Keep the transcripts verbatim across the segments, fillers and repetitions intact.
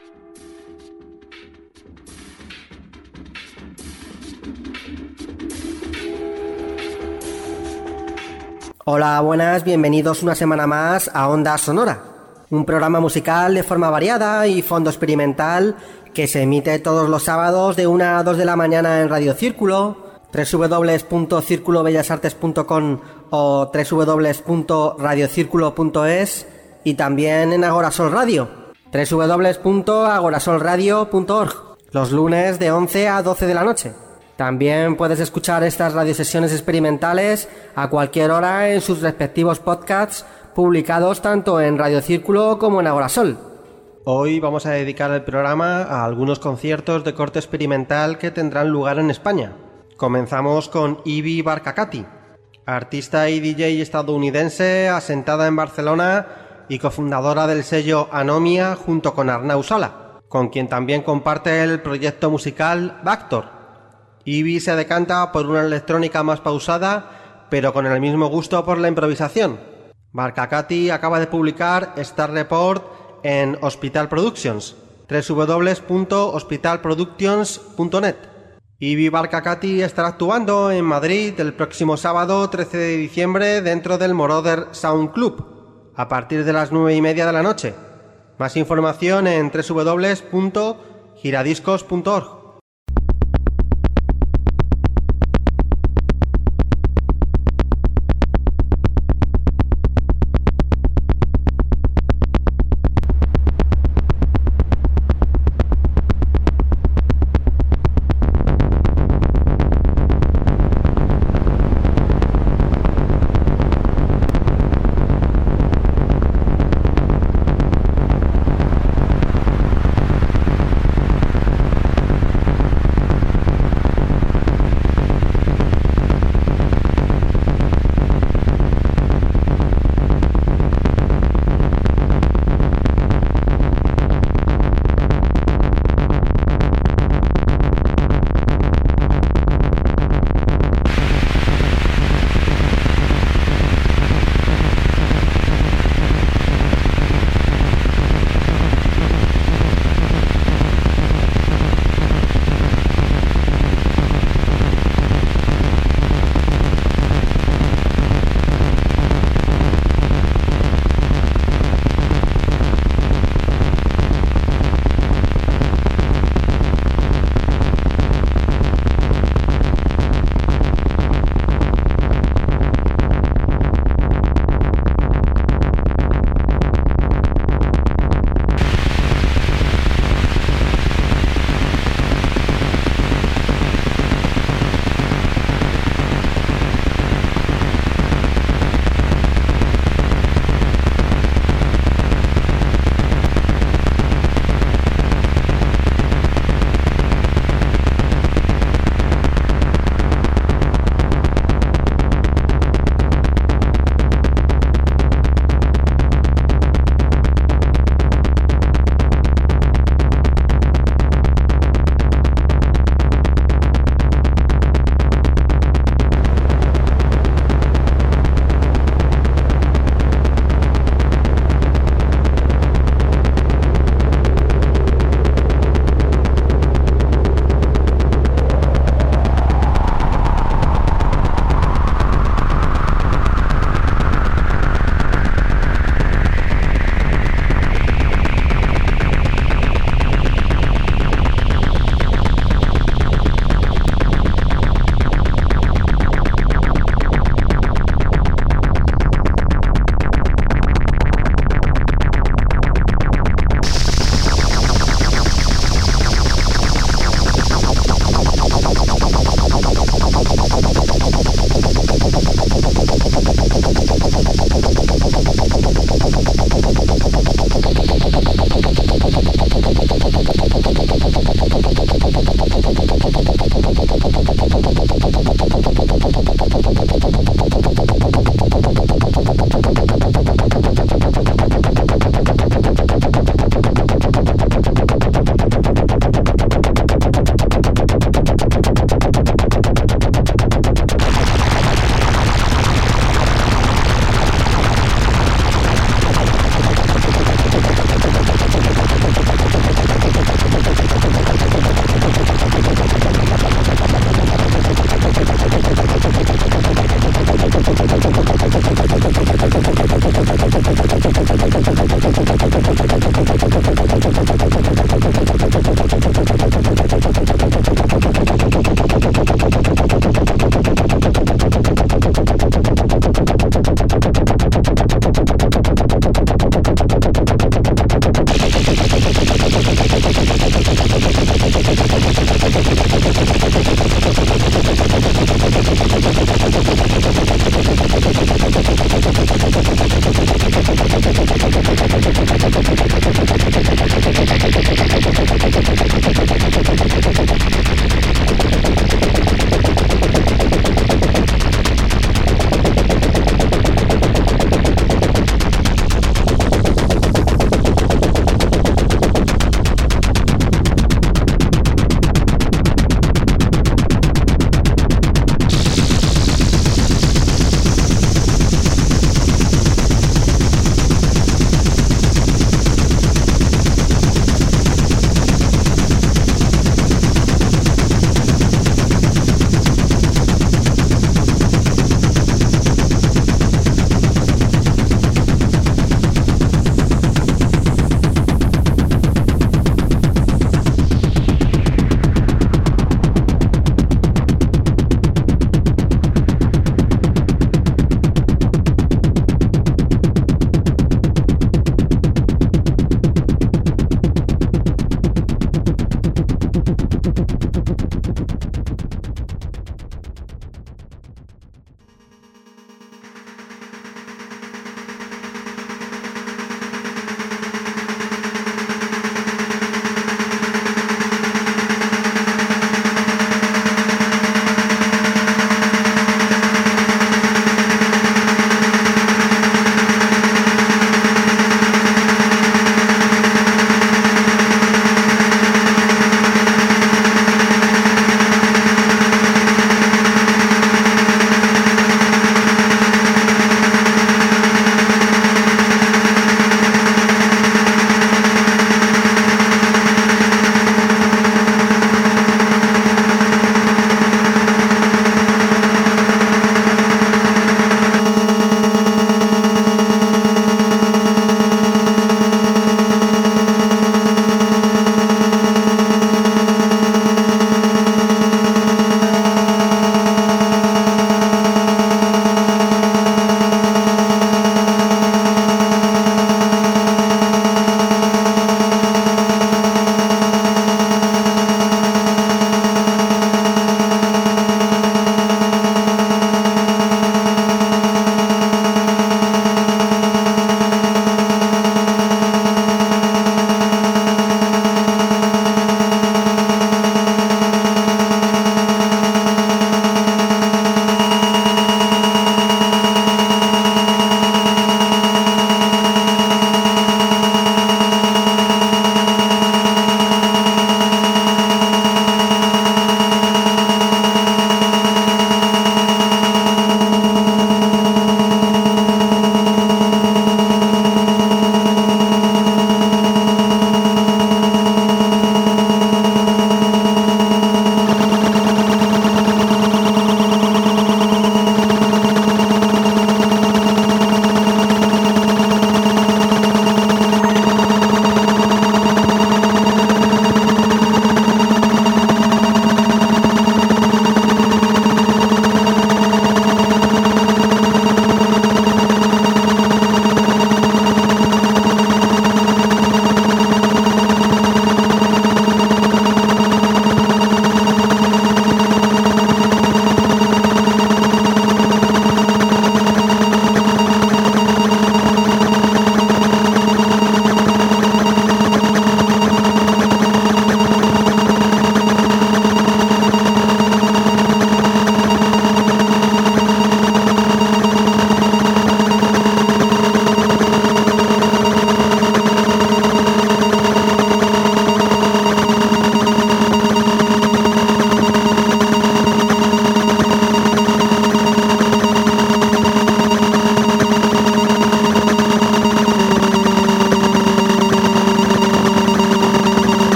Hola, buenas, bienvenidos una semana más a Onda Sonora, un programa musical de forma variada y fondo experimental que se emite todos los sábados de una a dos de la mañana en Radio Círculo, doble u doble u doble u punto círculo bellas artes punto com o doble u doble u doble u punto radio círculo punto es y también en Agorasol Radio, doble u doble u doble u punto agorasol radio punto org, los lunes de once a doce de la noche. También puedes escuchar estas radiosesiones experimentales a cualquier hora en sus respectivos podcasts publicados tanto en Radio Círculo como en Agorasol. Hoy vamos a dedicar el programa a algunos conciertos de corte experimental que tendrán lugar en España. Comenzamos con Ivy Barkakati, artista y D J estadounidense asentada en Barcelona y cofundadora del sello Anomia junto con Arnau Sala, con quien también comparte el proyecto musical Vactor. Ivy se decanta por una electrónica más pausada, pero con el mismo gusto por la improvisación. Barkakati acaba de publicar Star Report en Hospital Productions, doble u doble u doble u punto hospital productions punto net. Ivy Barkakati estará actuando en Madrid el próximo sábado trece de diciembre dentro del Moroder Sound Club, a partir de las nueve y media de la noche. Más información en doble u doble u doble u punto giradiscos punto org.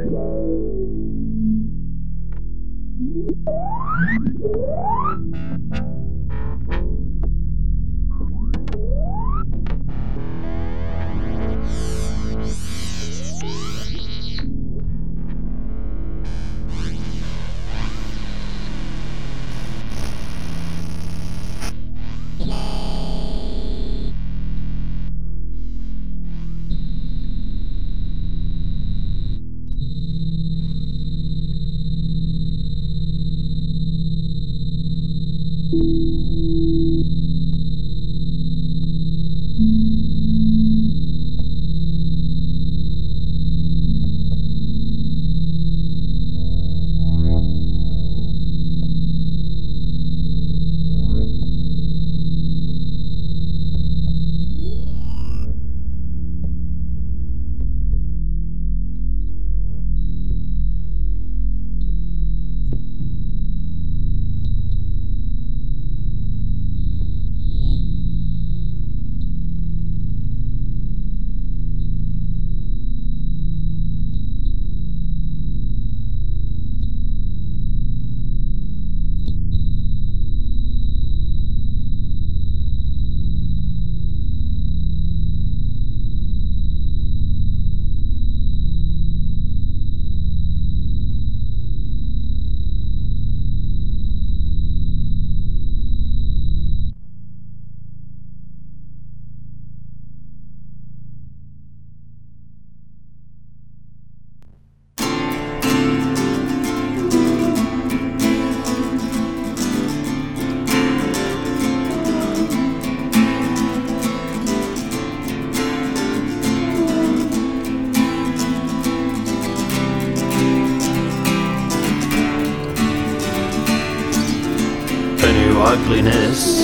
ugliness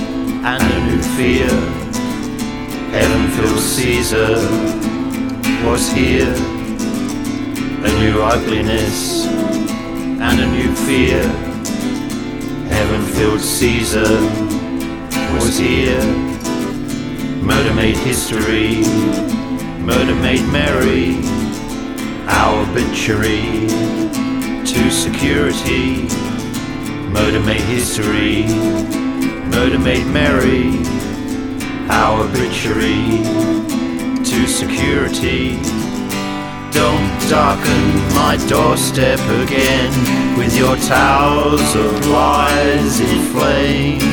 and a new fear. Heaven-filled Caesar was here. A new ugliness and a new fear. Heaven-filled Caesar was here. Murder made history, murder made merry. Our obituary to security. Murder made history, murder made merry. Our obituary to security. Don't darken my doorstep again with your towers of lies in flame.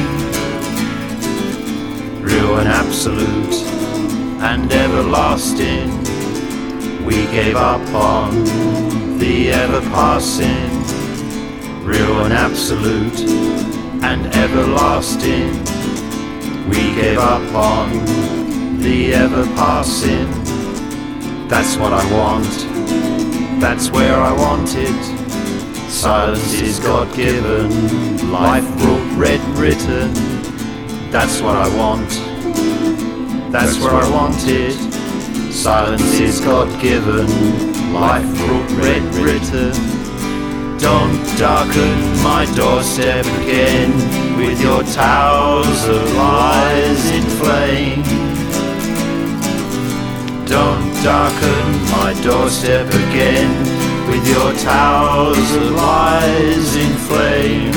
Real and absolute and everlasting, we gave up on the ever-passing. Real and absolute and everlasting, we gave up on the ever-passing. That's what I want, that's where I want it. Silence is God-given, life wrought, red written. That's what I want, that's where I want it. Silence is God-given, life wrought, red written. Don't darken my doorstep again with your towers of lies in flame. Don't darken my doorstep again with your towers of lies in flame.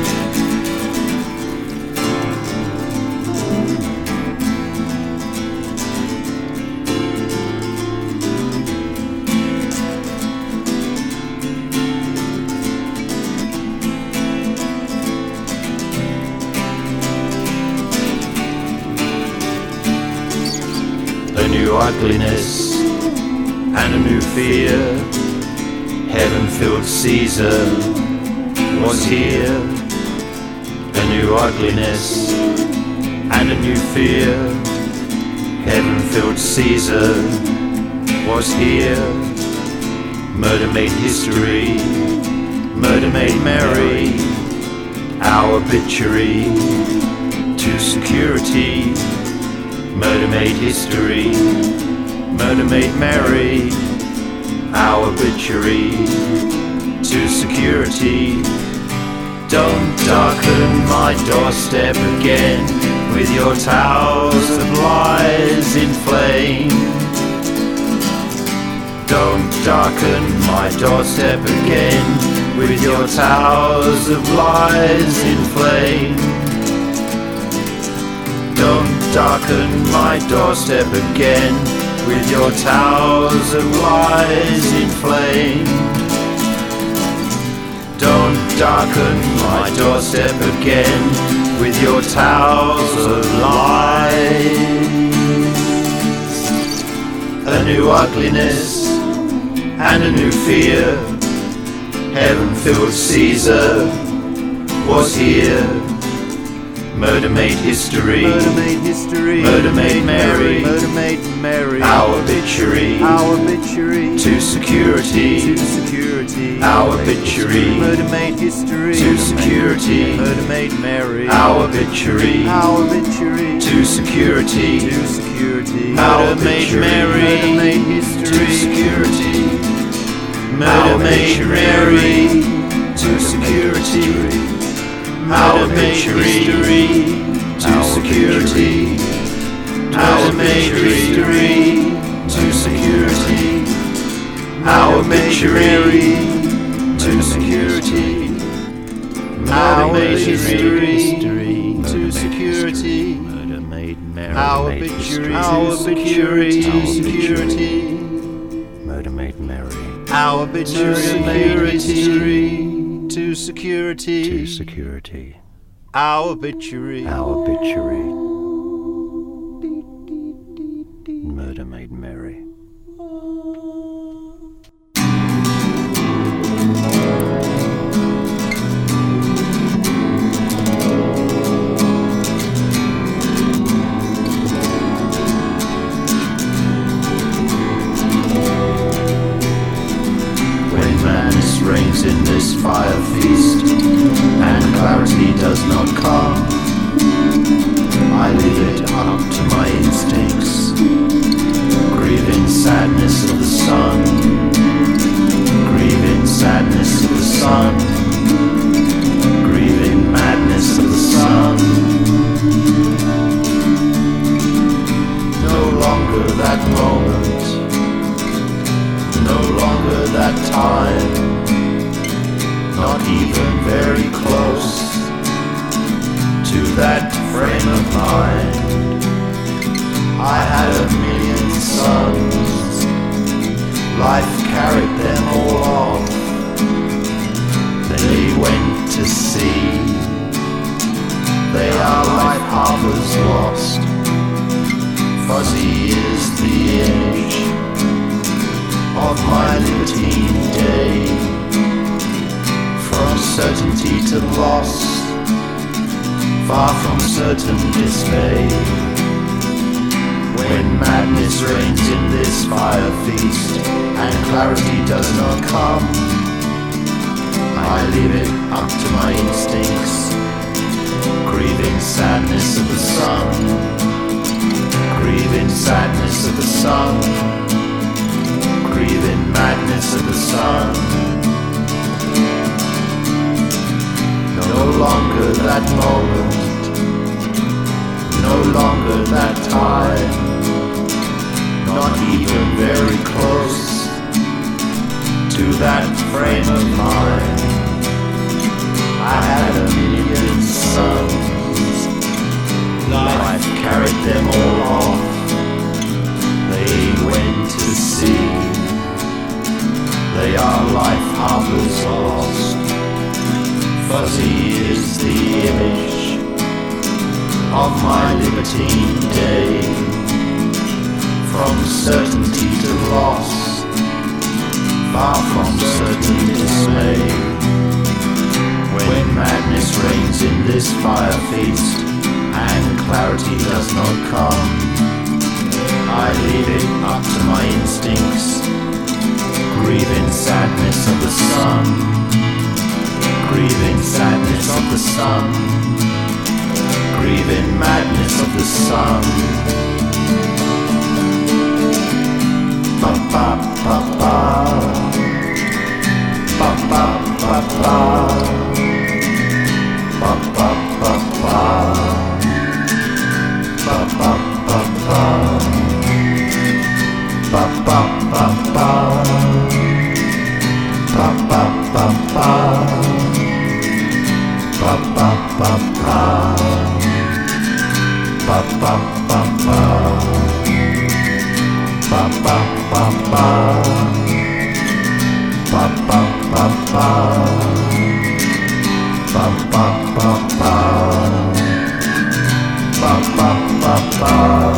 A new ugliness and a new fear. Heaven-filled Caesar was here. A new ugliness and a new fear. Heaven-filled Caesar was here. Murder made history, murder made merry. Our obituary to security. Murder made history, murder made merry. Our obituary to security. Don't darken my doorstep again with your towers of lies in flame. Don't darken my doorstep again with your towers of lies in flame. Don't darken my doorstep again with your towers of lies in flame. Don't darken my doorstep again with your towers of lies. A new ugliness and a new fear. Heaven-filled Caesar was here. Murder made history. Murder made history. Murder made Mary. Murder made Mary. Our obituary. Our obituary. To security. To security. Our obituary. Murder made history. To security. Murder made Mary. Our obituary. Our obituary. To security. To security. Murder made Mary. Murder made history. To security. Murder made Mary. To security. Our obituary to security. Our obituary to security. Our obituary to security. Our obituary to security. Murder made Mary. Our obituary to security. Murder made Mary. Our obituary to security. To security. Our obituary. Our obituary. Murder made Mary. Reigns in this fire feast, and clarity does not come. I leave it up to my instincts, grieving sadness of the sun, grieving sadness of the sun, grieving madness of the sun. No longer that moment, no longer that time, not even very close to that frame of mind. I had a million sons, life carried them all off. They went to sea, they are like harbours lost. Fuzzy is the image of my libertine day. From certainty to loss, far from certain dismay. When madness reigns in this fire feast, and clarity does not come, I leave it up to my instincts, grieving sadness of the sun, grieving sadness of the sun, grieving madness of the sun. No longer that moment, no longer that time, not even very close to that frame of mind. I had a million sons, life carried them all off. They went to sea, they are life harbours lost. Fuzzy is the image of my libertine day. From certainty to loss, far from certain dismay. When madness reigns in this fire feast, and clarity does not come, I leave it up to my instincts, grieving sadness of the sun, grieving sadness of the sun, grieving madness of the sun. Ba ba ba ba, ba ba ba ba, ba ba ba ba, ba ba ba ba, ba ba ba ba. ba ba ba. Ba ba ba ba. Ba ba ba ba. Ba ba ba ba. Ba ba ba ba.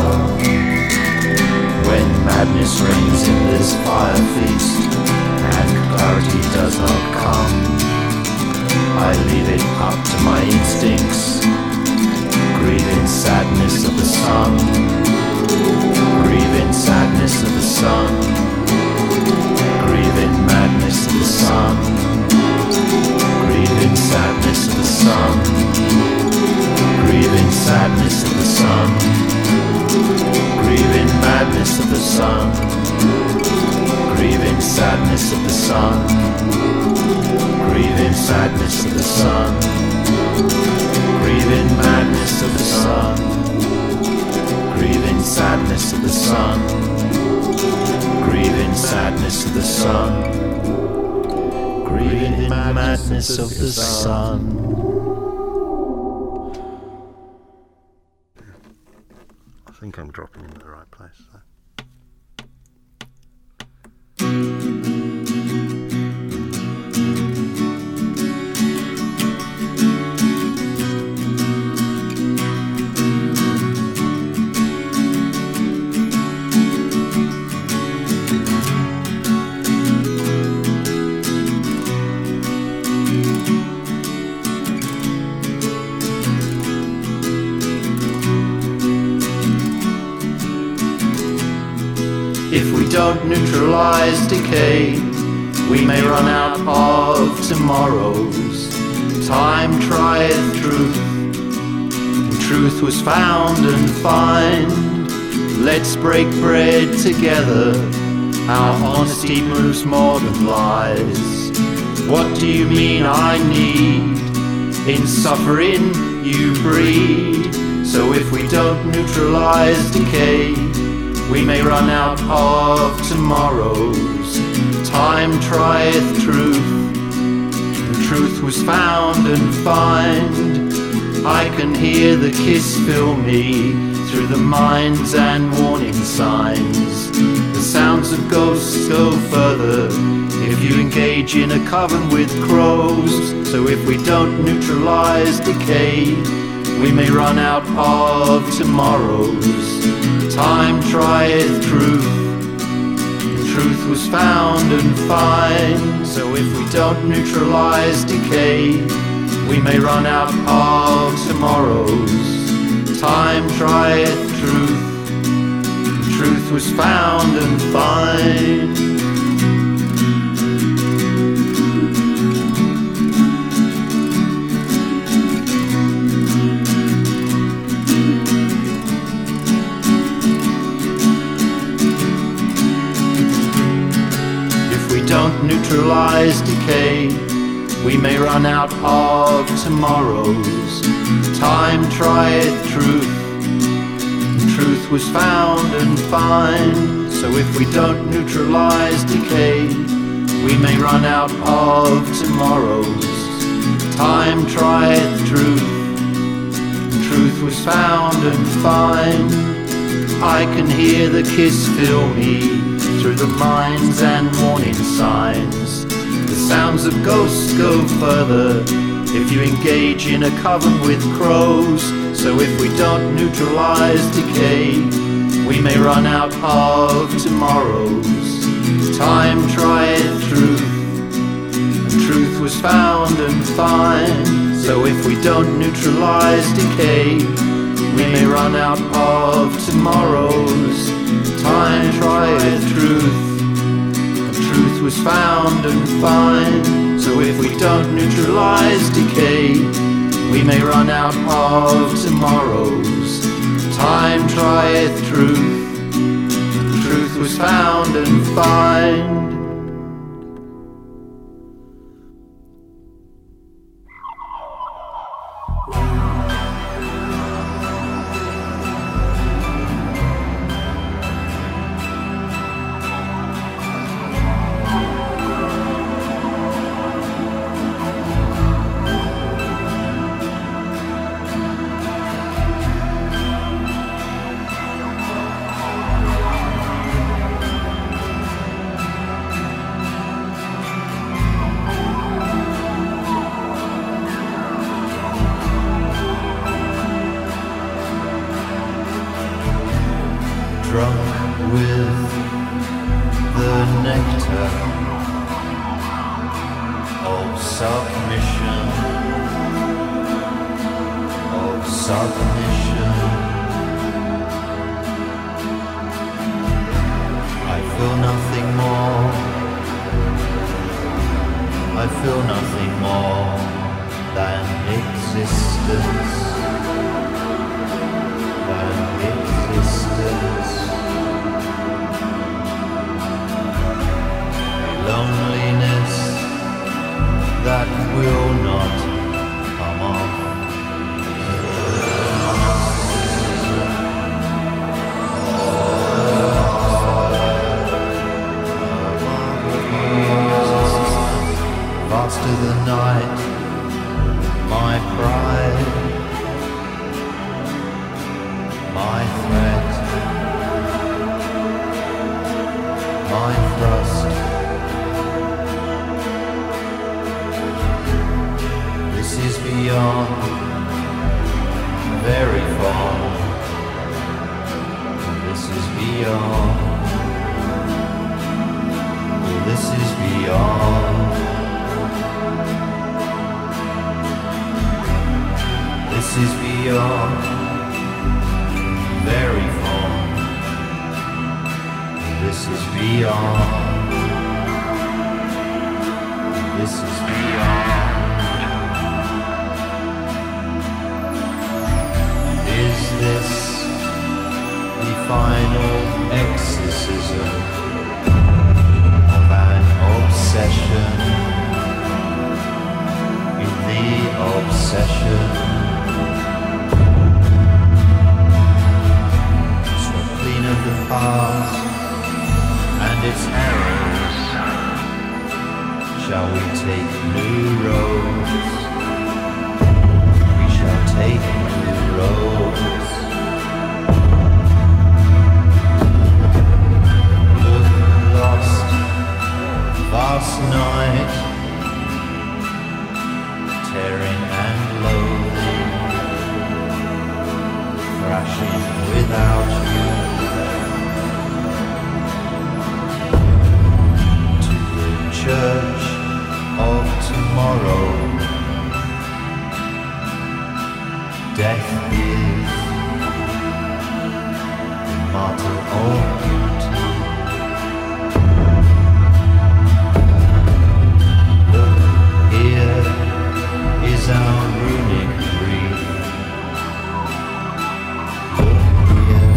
When madness reigns in this fire feast and clarity does not come, I leave it up to my instincts, grieving sadness of the sun, grieving sadness of the sun, grieving madness of the sun, grieving sadness of the sun, grieving sadness of the sun, grieving madness of the sun, grieving sadness of the sun, grieving sadness of the sun, grieving madness of the sun, grieving sadness of the sun, grieving sadness of the sun, grieving madness of the sun. I think I'm dropping in the right place. So. If we don't neutralize decay, we may run out of tomorrows. Time trieth truth, and truth was found and find. Let's break bread together, our honesty moves more than lies. What do you mean I need? In suffering you breed. So if we don't neutralize decay, we may run out of tomorrows. Time trieth truth, and truth was found and find. I can hear the kiss fill me through the minds and warning signs. The sounds of ghosts go further if you engage in a coven with crows. So if we don't neutralize decay, we may run out of tomorrows. Time trieth truth, and truth was found and find. So if we don't neutralize decay, we may run out of tomorrows. Time trieth truth, and truth was found and find. Don't neutralize decay, we may run out of tomorrows. Time trieth truth, and truth was found and find. So if we don't neutralize decay, we may run out of tomorrows. Time trieth truth, and truth was found and find. I can hear the kiss fill me through the minds and warning signs. The sounds of ghosts go further if you engage in a coven with crows. So if we don't neutralize decay, we may run out of tomorrows. Time trieth truth, and truth was found and find. So if we don't neutralize decay, we may run out of tomorrows. Time trieth truth, and truth was found and find. So if we don't neutralize decay, we may run out of tomorrows. Time trieth truth, and truth was found and find. drunk with the nectar of submission, of submission. I feel nothing more, I feel nothing more than existence, than existence. A loneliness that will not come off. Faster than night, my pride, my threat, my thrust. This is beyond, very far. This is beyond. This is beyond. This is beyond, very far. This is beyond. This is beyond. Is this the final exorcism of an obsession in the obsession? Of the past and its errors, shall we take new roads? We shall take new roads. Look lost, vast night, tearing and loathing, thrashing without you. Church of tomorrow, death is the martyr of beauty. Look, here is our runic grief. Look here.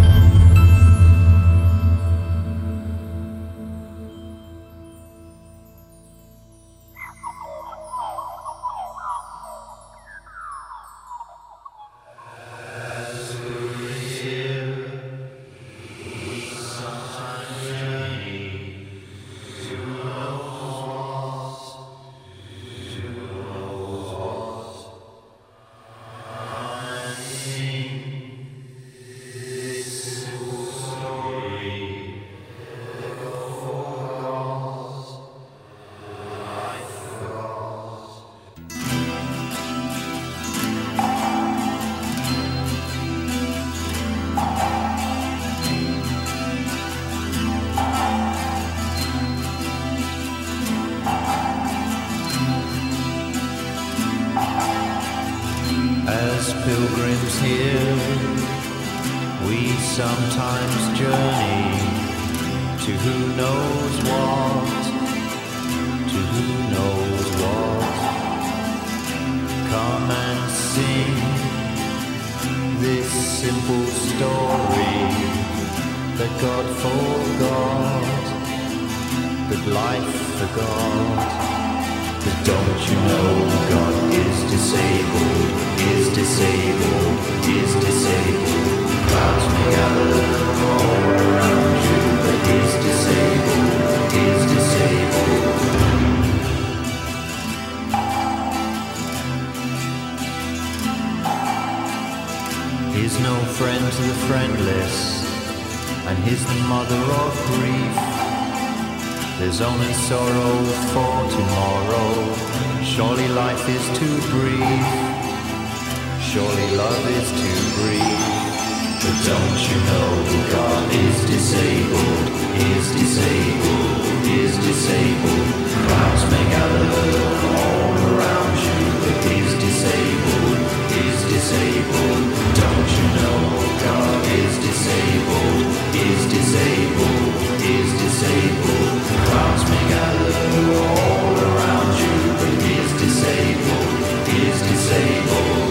Pilgrims here, we sometimes journey to who knows what, to who knows what. Come and sing this simple story that God forgot, that life forgot. But don't you know God is disabled, is disabled, is disabled. Clouds may gather all around you, but is disabled, is disabled. He's no friend to the friendless, and he's the mother of grief. There's only sorrow for tomorrow. Surely life is too brief. Surely love is too brief. But don't you know God is disabled, is disabled, is disabled. Clouds may gather all around you, but is disabled, is disabled. Don't you know God is disabled, is disabled, is disabled. Clouds may gather all around you, but is disabled, is disabled.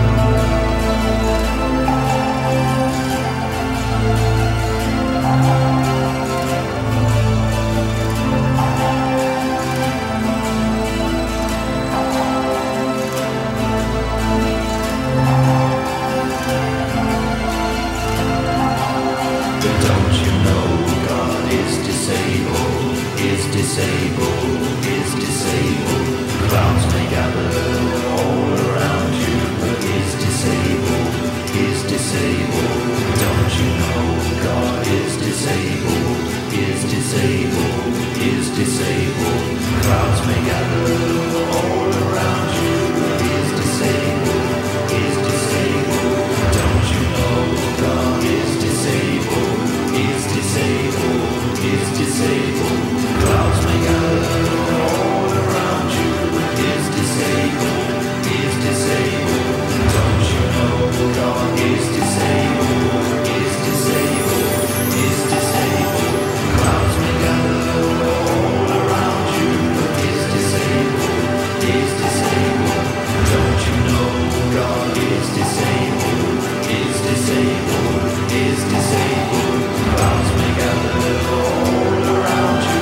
Disabled, is disabled. Clouds may gather all around you, but is disabled, is disabled. Don't you know God is disabled, is disabled, is disabled. Clouds may gather all around you, but is disabled, is disabled. Don't you know God is disabled, is disabled, is disabled. Clouds may gather all around you, but is disabled, is disabled. Don't you know God is disabled, is disabled, is disabled. Clouds may gather all around you, but is disabled, is disabled. Don't you know God is disabled, is disabled, is disabled. Clouds may gather all around you.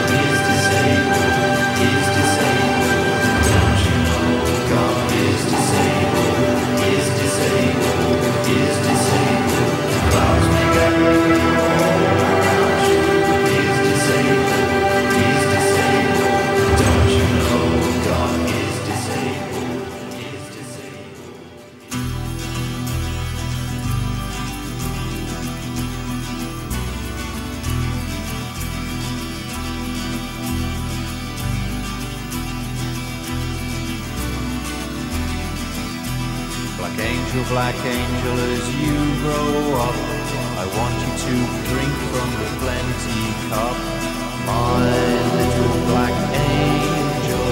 Black angel, as you grow up, I want you to drink from the plenty cup. My little black angel,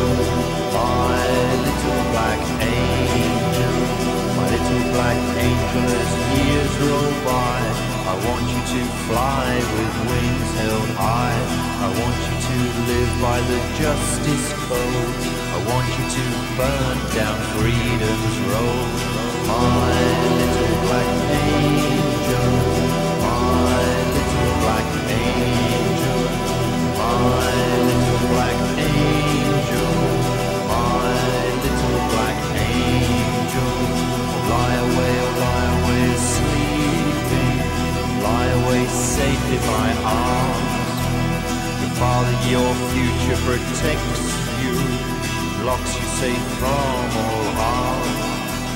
my little black angel, my little black angel, as years roll by, I want you to fly with wings held high. I want you to live by the justice code. I want you to burn down freedom's road. My little black angel, my little black angel, my little black angel, my little black angel. Lie away, oh lie away, sleeping, lie away safe in my arms. Your father, your future protects you, locks you safe from all harm.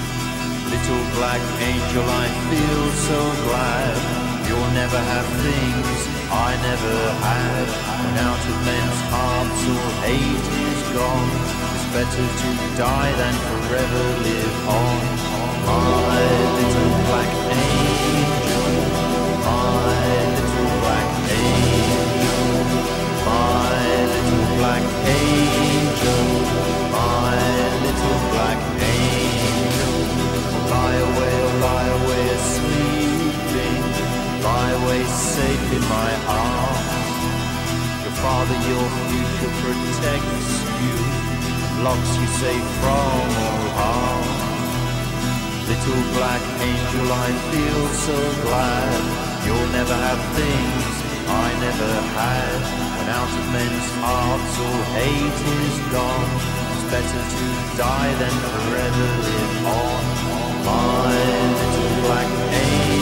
Little black angel, I feel so glad you'll never have things I never had. And out of men's hearts all hate is gone. It's better to die than forever live on. My little black angel, my little black angel, my little black angel, my little black angel. Lie away, oh lie away, sleeping, lie away safe in my arms. Your father, your future protects you, locks you safe from all harm. Little black angel, I feel so glad you'll never have things I never had. And out of men's hearts all hate is gone. It's better to die than forever live on. My little black angel.